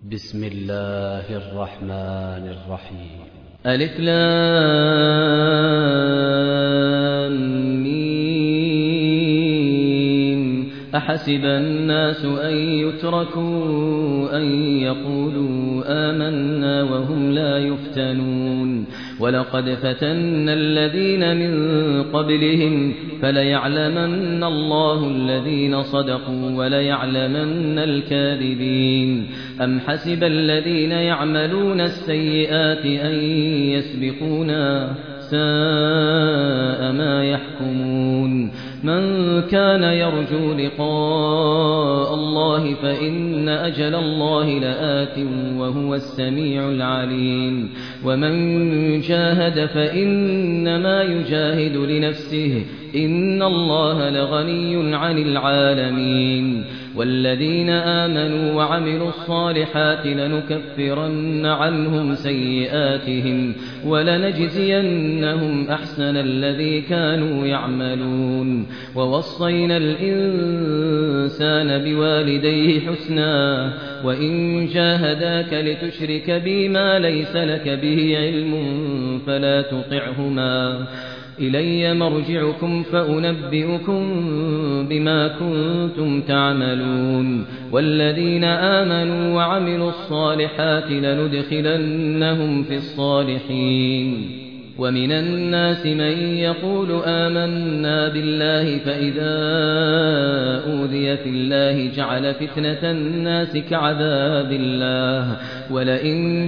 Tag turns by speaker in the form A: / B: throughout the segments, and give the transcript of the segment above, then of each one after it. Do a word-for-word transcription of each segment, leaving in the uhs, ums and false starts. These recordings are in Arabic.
A: بسم الله الرحمن الرحيم.
B: ألف لام ميم. أحسب الناس أن يتركوا أن يقولوا آمنا وهم لا يفتنون ولقد فتنا الذين من قبلهم فليعلمن الله الذين صدقوا وليعلمن الكاذبين. أم حسب الذين يعملون السيئات أن يسبقونا ساء ما يحكمون. من كان يرجو لقاء الله فإن أجل الله لآت وهو السميع العليم. ومن جاهد فإنما يجاهد لنفسه إن الله لغني عن العالمين. والذين آمنوا وعملوا الصالحات لنكفرن عنهم سيئاتهم ولنجزينهم أحسن الذي كانوا يعملون. ووصينا الإنسان بوالديه حسنا وإن جاهداك لتشرك بي ما ليس لك به علم فلا تطعهما إلي مرجعكم فأنبئكم بما كنتم تعملون. والذين آمنوا وعملوا الصالحات لندخلنهم في الصالحين. ومن الناس من يقول آمنا بالله فإذا أوذي في الله جعل فتنة الناس كعذاب الله ولئن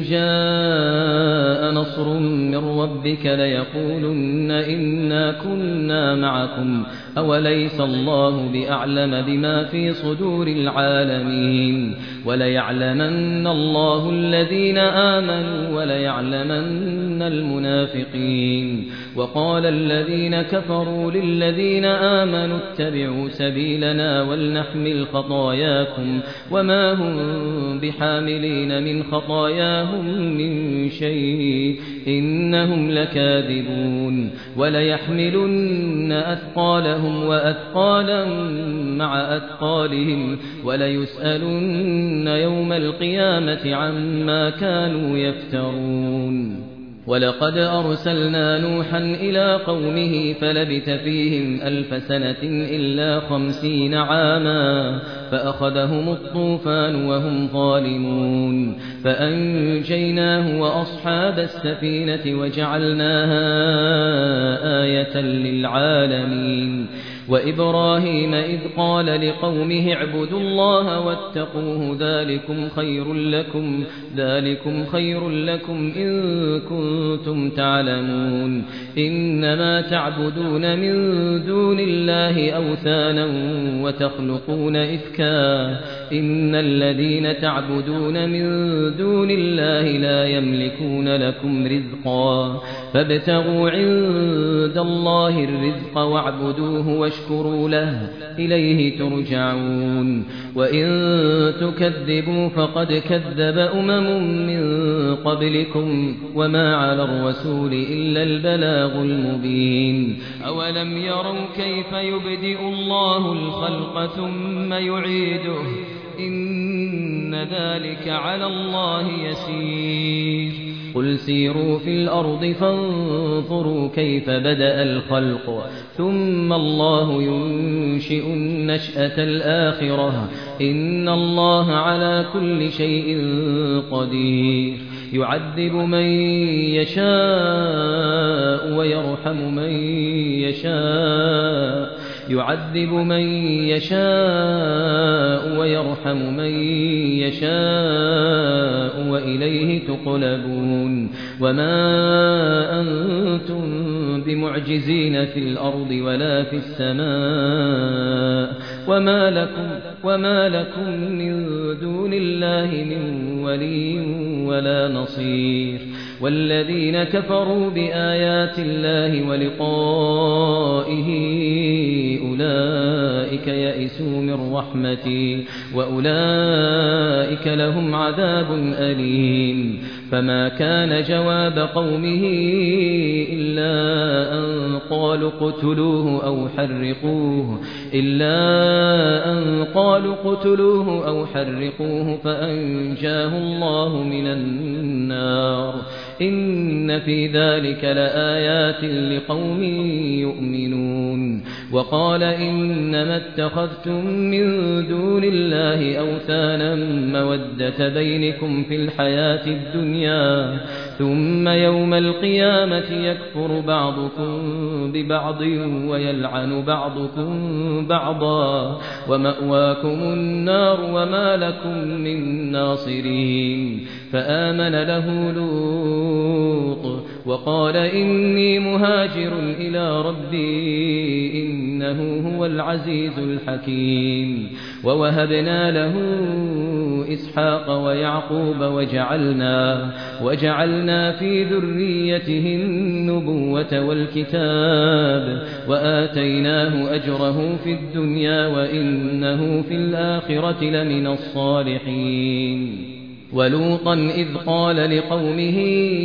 B: جاء نصر من ربك ليقولن إنا كنا معكم أوليس الله بأعلم بما في صدور العالمين. وليعلمن الله الذين آمنوا وليعلمن المنافقين. وقال الذين كفروا للذين آمنوا اتبعوا سبيلنا ولنحمل خطاياكم وما هم بحاملين من خطاياهم من شيء إنهم لكاذبون. وليحملن أثقالهم وأثقالا مع أثقالهم وليسألن يوم القيامة عما كانوا يفترون. ولقد أرسلنا نوحا إلى قومه فلبث فيهم ألف سنة إلا خمسين عاما فأخذهم الطوفان وهم ظالمون فأنجيناه وأصحاب السفينة وجعلناها آية للعالمين. وإبراهيم إذ قال لقومه اعبدوا الله واتقوه ذلكم خير لكم ذلكم خير لكم إن كنتم تعلمون. إنما تعبدون من دون الله أوثانا وتخلقون إفكا إن الذين تعبدون من دون الله لا يملكون لكم رزقا فابتغوا عند الله الرزق واعبدوه واشكروا له إليه ترجعون. وإن تكذبوا فقد كذب أمم من قبلكم وما على الرسول إلا البلاغ المبين. أولم يروا كيف يبدئ الله الخلق ثم يعيده إن ذلك على الله يسير. قل سيروا في الأرض فانظروا كيف بدأ الخلق ثم الله ينشئ النشأة الآخرة إن الله على كل شيء قدير. يعذب من يشاء ويرحم من يشاء يعذب من يشاء ويرحم من يشاء وإليه تقلبون. وما أنتم بمعجزين في الأرض ولا في السماء وما لكم, وما لكم من دون الله من ولي ولا نصير. والذين كفروا بآيات الله ولقائه أولئك يئسوا من رحمتي وأولئك لهم عذاب أليم. فما كان جواب قومه إلا أن قالوا اقتلوه أو حرقوه إلا أن قالوا اقتلوه أو حرقوه فأنجاه الله من النار إن في ذلك لآيات لقوم يؤمنون وقال إنما اتخذتم من دون الله أوثانا مودة بينكم في الحياة الدنيا ثم يوم القيامة يكفر بعضكم ببعض ويلعن بعضكم بعضا ومأواكم النار وما لكم من ناصرين فآمن له لوط وقال إني مهاجر إلى ربي إنه هو العزيز الحكيم ووهبنا له إسحاق ويعقوب وجعلنا وجعلنا في ذريته النبوة والكتاب وآتيناه أجره في الدنيا وإنه في الآخرة لمن الصالحين ولوطا إذ قال لقومه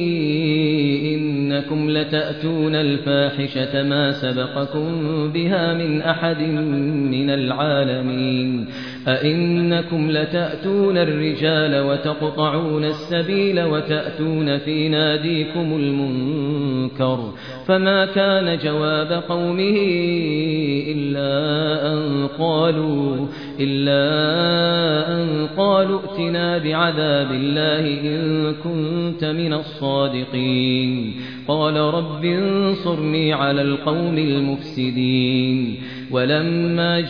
B: إنكم لتأتون الفاحشة ما سبقكم بها من أحد من العالمين أئنكم لتأتون الرجال وتقطعون السبيل وتأتون في ناديكم المنكر فما كان جواب قومه إلا أن قالوا إلا أن قالوا ائتنا بعذاب الله إن كنت من الصادقين قال رب انصرني على القوم المفسدين ولما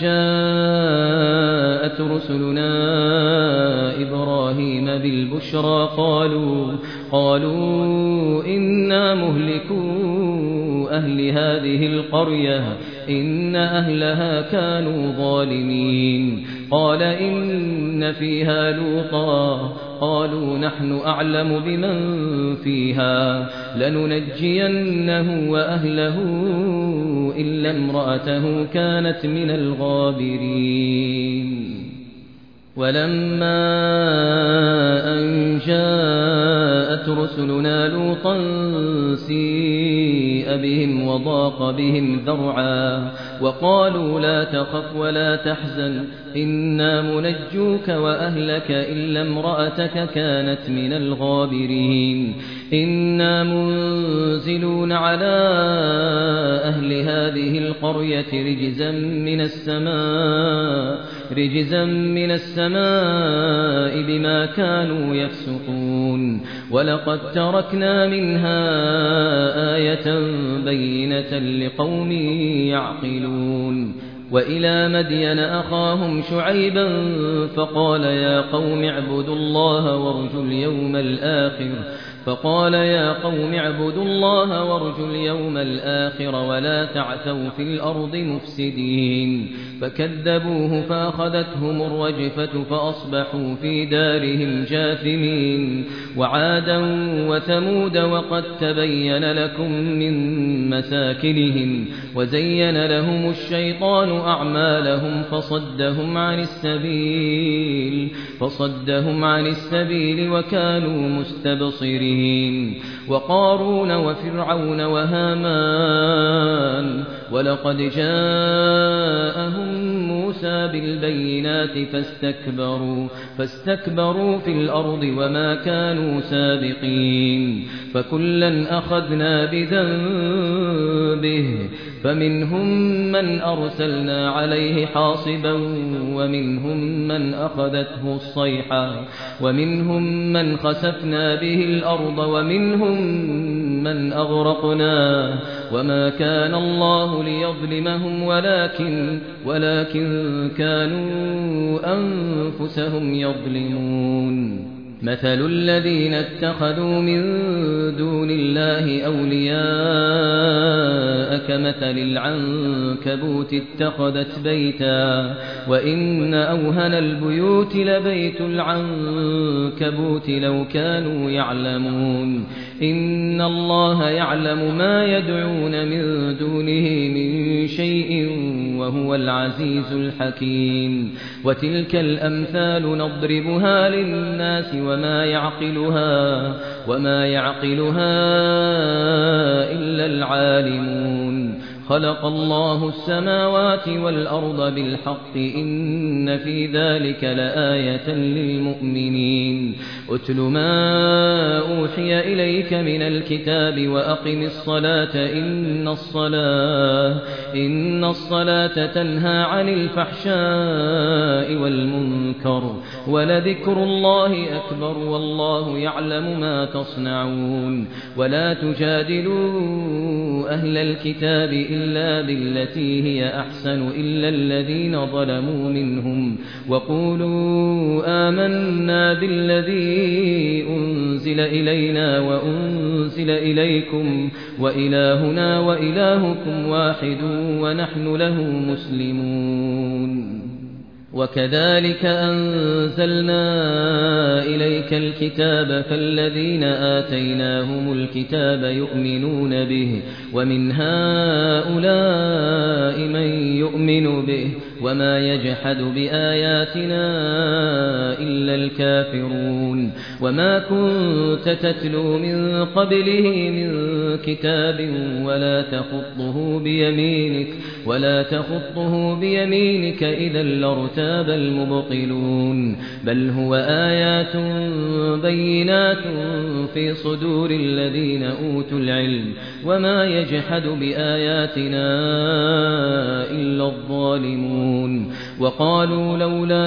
B: جاءت رسلنا إبراهيم بالبشرى قالوا قالوا إنا مهلكو أهل هذه القرية إن أهلها كانوا ظالمين قال إن فيها لوطا قالوا نحن أعلم بمن فيها لننجينه وأهله إلا امرأته كانت من الغابرين ولما أن جاءت رسلنا لوطا سيء بهم وضاق بهم ذرعا وقالوا لا تخف ولا تحزن إنا منجوك وأهلك إلا امرأتك كانت من الغابرين إنا منزلون على أهل هذه القرية رجزا من السماء رجزا من السماء بما كانوا يفسقون ولقد تركنا منها آية بينة لقوم يعقلون وإلى مدين أخاهم شعيبا فقال يا قوم اعبدوا الله وارجوا اليوم الآخر فقال يا قوم اعبدوا الله وارجوا اليوم الآخر ولا تعثوا في الأرض مفسدين فكذبوه فأخذتهم الرجفة فأصبحوا في دارهم جاثمين وعادا وثمود وقد تبين لكم من مساكنهم وزين لهم الشيطان أعمالهم فصدهم عن السبيل فصدهم عن السبيل وكانوا مستبصرين وقارون وفرعون وهامان ولقد جاءهم موسى بالبينات فاستكبروا فاستكبروا في الأرض وما كانوا سابقين فكلا أخذنا بذنبه فمنهم من أرسلنا عليه حاصبا ومنهم من أخذته الصيحة ومنهم من خسفنا به الأرض ومنهم من أغرقنا وما كان الله ليظلمهم ولكن ولكن كانوا أنفسهم يظلمون مثل الذين اتخذوا من دون الله أولياء كمثل العنكبوت اتخذت بيتا وإن أوهن البيوت لبيت العنكبوت لو كانوا يعلمون إن الله يعلم ما يدعون من دونه من شيء وهو العزيز الحكيم وتلك الأمثال نضربها للناس وما يعقلها وما يعقلها إلا العالمون خلق الله السماوات والأرض بالحق إن في ذلك لآية للمؤمنين أتل ما أوحي إليك من الكتاب وأقم الصلاة إن الصلاة إن الصلاة تنهى عن الفحشاء والمنكر ولذكر الله أكبر والله يعلم ما تصنعون ولا تجادلوا أهل الكتاب إلا بالتي هي أحسن إلا الذين ظلموا منهم وقولوا آمنا بالذي أنزل إلينا وأنزل إليكم وإلهنا وإلهكم واحد ونحن له مسلمون وكذلك أنزلنا إليك الكتاب فالذين آتيناهم الكتاب يؤمنون به ومن هؤلاء من يؤمن به وما يجحد بآياتنا إلا الكافرون وما كنت تتلو من قبله من كتاب ولا تخطه بيمينك ولا تخطه بيمينك إذا لارتاب المبطلون بل هو آيات بينات في صدور الذين أوتوا العلم وما يجحد بآياتنا إلا الظالمون وقالوا لولا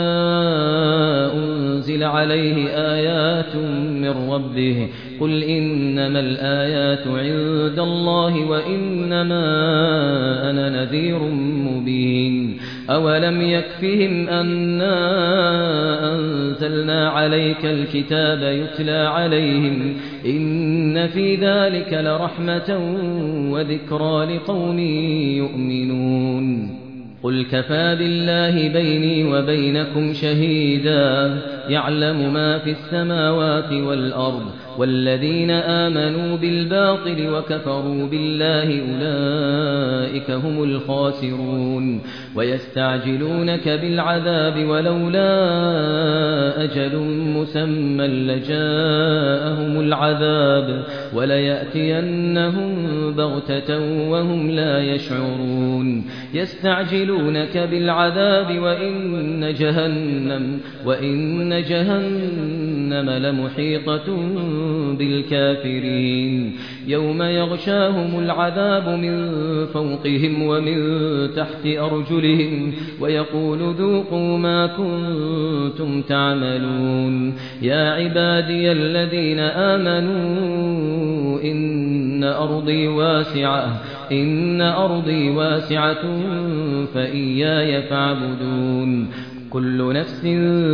B: أنزل عليه آيات من ربه قل إنما الآيات عند الله وإنما أنا نذير مبين أولم يكفهم أنا أنزلنا عليك الكتاب يتلى عليهم إن في ذلك لرحمة وذكرى لقوم يؤمنون قل كفى بالله بيني وبينكم شهيدا يعلم ما في السماوات والأرض والذين آمنوا بالباطل وكفروا بالله أولئك هم الخاسرون ويستعجلونك بالعذاب ولولا أجل مسمى لجاءهم العذاب وليأتينهم بغتة وهم لا يشعرون يستعجلونك بالعذاب وإن جهنم وإن جهنم لمحيطة بالكافرين يوم يغشاهم العذاب من فوقهم ومن تحت أرجلهم ويقول ذوقوا ما كنتم تعملون يا عبادي الذين آمنوا إن أرضي واسعة إن أرضي واسعة فإياي فاعبدون كل نفس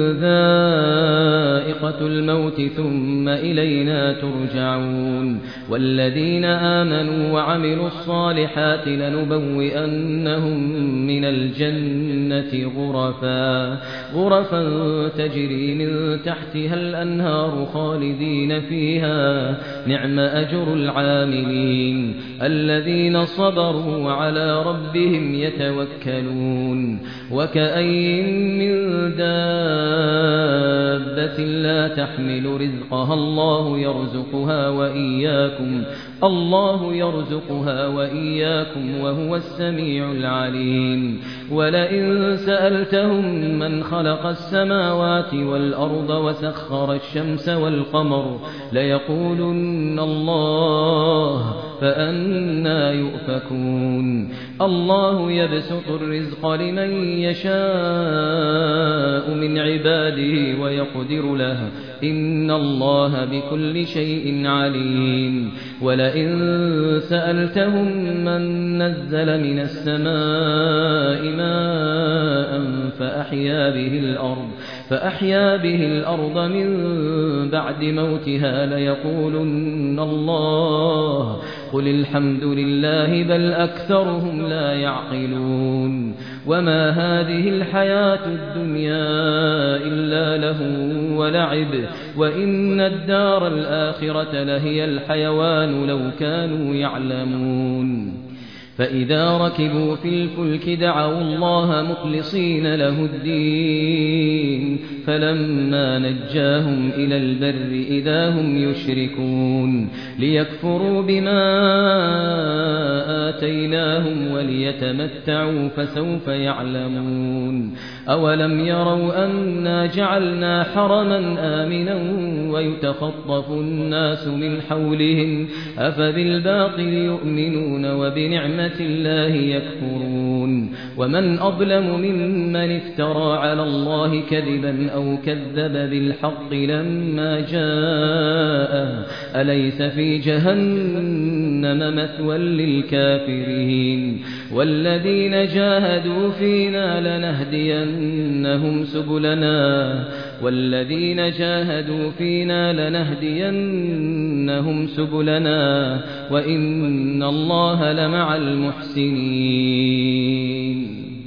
B: ذائقة الموت ثم إلينا ترجعون والذين آمنوا وعملوا الصالحات لنبوئنهم من الجنة غرفا غرفا تجري من تحتها الأنهار خالدين فيها نعم أجر العاملين الذين صبروا وعلى ربهم يتوكلون وكأين من دابة لا تحمل رزقها الله يرزقها وإياكم الله يرزقها وإياكم وهو السميع العليم ولئن سألتهم من خلق السماوات والأرض وسخر الشمس والقمر ليقولن الله فأنى يؤفكون الله يبسط الرزق لمن يشاء من عباده ويقدر له إن الله بكل شيء عليم ولئن سألتهم من نزل من السماء ماء فأحيا به الأرض فأحيا به الأرض من بعد موتها ليقولن الله قل الحمد لله بل أكثرهم لا يعقلون وما هذه الحياة الدنيا إلا لهو ولعب وإن الدار الآخرة لهي الحيوان لو كانوا يعلمون فإذا ركبوا في الفلك دعوا الله مخلصين له الدين فلما نجاهم إلى البر إذا هم يشركون ليكفروا بما آتيناهم وليتمتعوا فسوف يعلمون أولم يروا أنا جعلنا حرما آمنا ويتخطف الناس من حولهم أفبالباطل يؤمنون وبنعمة الله يكفرون ومن أظلم ممن افترى على الله كذبا أو كذب بالحق لما جاءه أليس في جهنم مثوى للكافرين والذين جاهدوا فينا لنهدينهم سبلنا والذين جاهدوا فينا لنهدينهم سبلنا وإن الله لمع المحسنين